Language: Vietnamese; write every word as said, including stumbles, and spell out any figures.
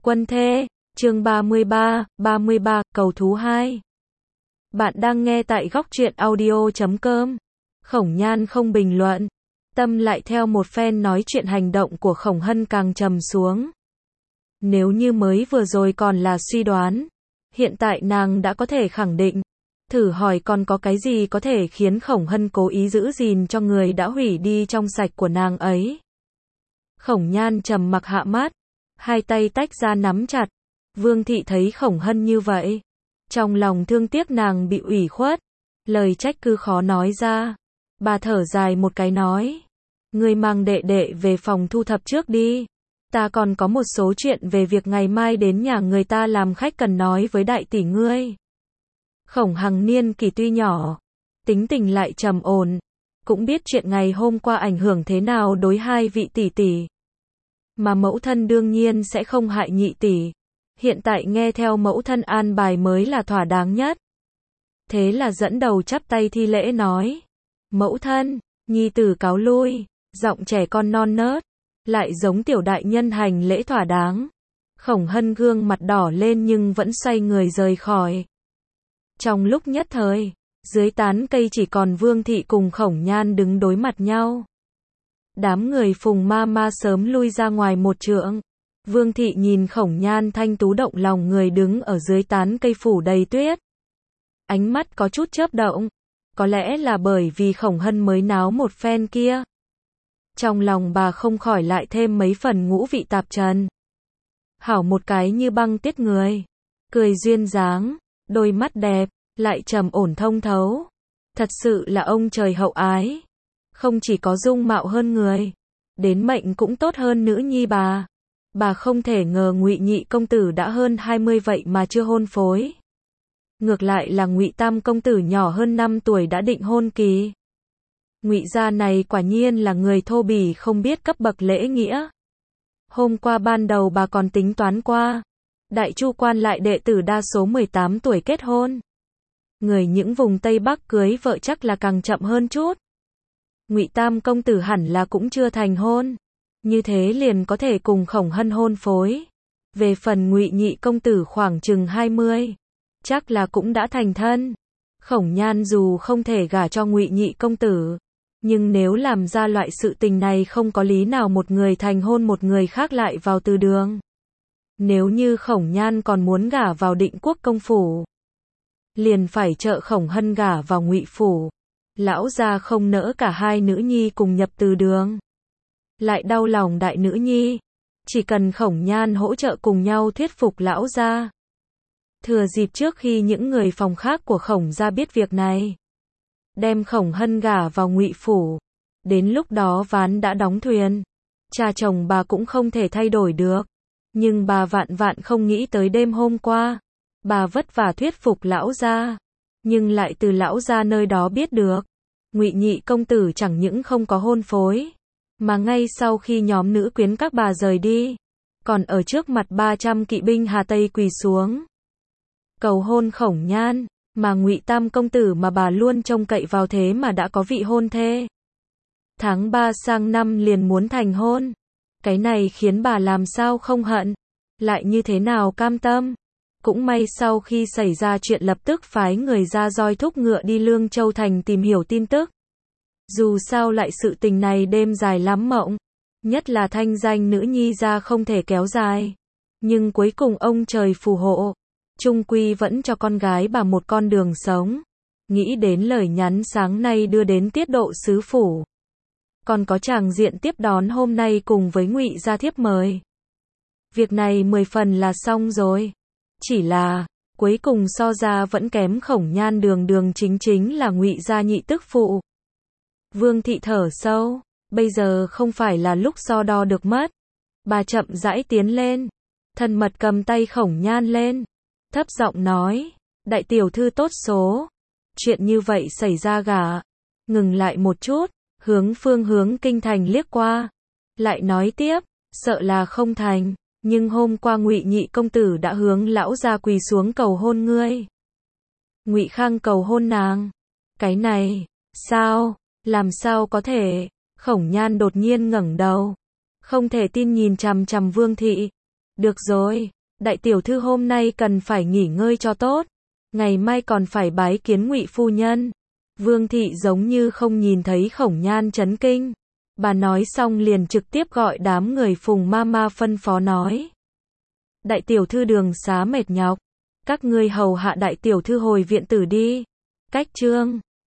Quân thê, chương ba mươi ba, ba mươi ba, cầu thú hai. Bạn đang nghe tại góc truyện audio chấm com. Khổng Nhan không bình luận. Tâm lại theo một phen nói chuyện hành động của Khổng Hân càng trầm xuống. Nếu như mới vừa rồi còn là suy đoán, hiện tại nàng đã có thể khẳng định. Thử hỏi còn có cái gì có thể khiến Khổng Hân cố ý giữ gìn cho người đã hủy đi trong sạch của nàng ấy. Khổng Nhan trầm mặc hạ mắt, hai tay tách ra nắm chặt. Vương thị thấy Khổng Hân như vậy, trong lòng thương tiếc nàng bị ủy khuất, lời trách cứ khó nói ra. Bà thở dài một cái nói, ngươi mang đệ đệ về phòng thu thập trước đi, ta còn có một số chuyện về việc ngày mai đến nhà người ta làm khách cần nói với đại tỷ ngươi. Khổng Hằng niên kỷ tuy nhỏ, tính tình lại trầm ổn, cũng biết chuyện ngày hôm qua ảnh hưởng thế nào đối hai vị tỷ tỷ. Mà mẫu thân đương nhiên sẽ không hại nhị tỷ. Hiện tại nghe theo mẫu thân an bài mới là thỏa đáng nhất. Thế là dẫn đầu chắp tay thi lễ nói, mẫu thân, nhi tử cáo lui, giọng trẻ con non nớt, lại giống tiểu đại nhân hành lễ thỏa đáng. Khổng Hân gương mặt đỏ lên nhưng vẫn xoay người rời khỏi. Trong lúc nhất thời, dưới tán cây chỉ còn Vương thị cùng Khổng Nhan đứng đối mặt nhau. Đám người Phùng ma ma sớm lui ra ngoài một trượng. Vương thị nhìn Khổng Nhan thanh tú động lòng người đứng ở dưới tán cây phủ đầy tuyết. Ánh mắt có chút chớp động. Có lẽ là bởi vì Khổng Hân mới náo một phen kia. Trong lòng bà không khỏi lại thêm mấy phần ngũ vị tạp trần. Hảo một cái như băng tiết người. Cười duyên dáng, đôi mắt đẹp, lại trầm ổn thông thấu. Thật sự là ông trời hậu ái. Không chỉ có dung mạo hơn người, đến mệnh cũng tốt hơn nữ nhi bà. Bà không thể ngờ Ngụy nhị công tử đã hơn hai mươi vậy mà chưa hôn phối. Ngược lại là Ngụy tam công tử nhỏ hơn năm tuổi đã định hôn kỳ. Ngụy gia này quả nhiên là người thô bỉ không biết cấp bậc lễ nghĩa. Hôm qua ban đầu bà còn tính toán qua, đại chu quan lại đệ tử đa số mười tám tuổi kết hôn. Người những vùng Tây Bắc cưới vợ chắc là càng chậm hơn chút. Ngụy tam công tử hẳn là cũng chưa thành hôn, như thế liền có thể cùng Khổng Hân hôn phối. Về phần Ngụy nhị công tử khoảng chừng hai mươi, chắc là cũng đã thành thân. Khổng Nhan dù không thể gả cho Ngụy nhị công tử, nhưng nếu làm ra loại sự tình này không có lý nào một người thành hôn một người khác lại vào từ đường. Nếu như Khổng Nhan còn muốn gả vào Định Quốc công phủ, liền phải trợ Khổng Hân gả vào Ngụy phủ. Lão gia không nỡ cả hai nữ nhi cùng nhập từ đường, lại đau lòng đại nữ nhi, chỉ cần Khổng Nhan hỗ trợ cùng nhau thuyết phục lão gia. Thừa dịp trước khi những người phòng khác của Khổng gia biết việc này, đem Khổng Hân gả vào Ngụy phủ. Đến lúc đó ván đã đóng thuyền, cha chồng bà cũng không thể thay đổi được. Nhưng bà vạn vạn không nghĩ tới đêm hôm qua, bà vất vả thuyết phục lão gia, nhưng lại từ lão gia nơi đó biết được, Ngụy nhị công tử chẳng những không có hôn phối, mà ngay sau khi nhóm nữ quyến các bà rời đi, còn ở trước mặt ba trăm kỵ binh Hà Tây quỳ xuống cầu hôn Khổng Nhan, mà Ngụy tam công tử mà bà luôn trông cậy vào thế mà đã có vị hôn thê. Tháng ba sang năm liền muốn thành hôn, cái này khiến bà làm sao không hận, lại như thế nào cam tâm. Cũng may sau khi xảy ra chuyện lập tức phái người ra roi thúc ngựa đi Lương Châu Thành tìm hiểu tin tức. Dù sao lại sự tình này đêm dài lắm mộng, nhất là thanh danh nữ nhi ra không thể kéo dài. Nhưng cuối cùng ông trời phù hộ, chung quy vẫn cho con gái bà một con đường sống. Nghĩ đến lời nhắn sáng nay đưa đến tiết độ sứ phủ, còn có tràng diện tiếp đón hôm nay cùng với Ngụy gia thiếp mời. Việc này mười phần là xong rồi. Chỉ là, cuối cùng so ra vẫn kém Khổng Nhan đường đường chính chính là Ngụy gia nhị tức phụ. Vương thị thở sâu, bây giờ không phải là lúc so đo được mất. Bà chậm rãi tiến lên, thân mật cầm tay Khổng Nhan lên, thấp giọng nói, đại tiểu thư tốt số, chuyện như vậy xảy ra gả. Ngừng lại một chút, hướng phương hướng kinh thành liếc qua, lại nói tiếp, sợ là không thành. Nhưng hôm qua Ngụy nhị công tử đã hướng lão gia quỳ xuống cầu hôn ngươi. Ngụy Khang cầu hôn nàng. Cái này, sao, làm sao có thể? Khổng Nhan đột nhiên ngẩng đầu, không thể tin nhìn chằm chằm Vương thị. Được rồi, đại tiểu thư hôm nay cần phải nghỉ ngơi cho tốt. Ngày mai còn phải bái kiến Ngụy phu nhân. Vương thị giống như không nhìn thấy Khổng Nhan chấn kinh. Bà nói xong liền trực tiếp gọi đám người Phùng Mama phân phó nói. Đại tiểu thư đường xá mệt nhọc. Các ngươi hầu hạ đại tiểu thư hồi viện tử đi. Cách chương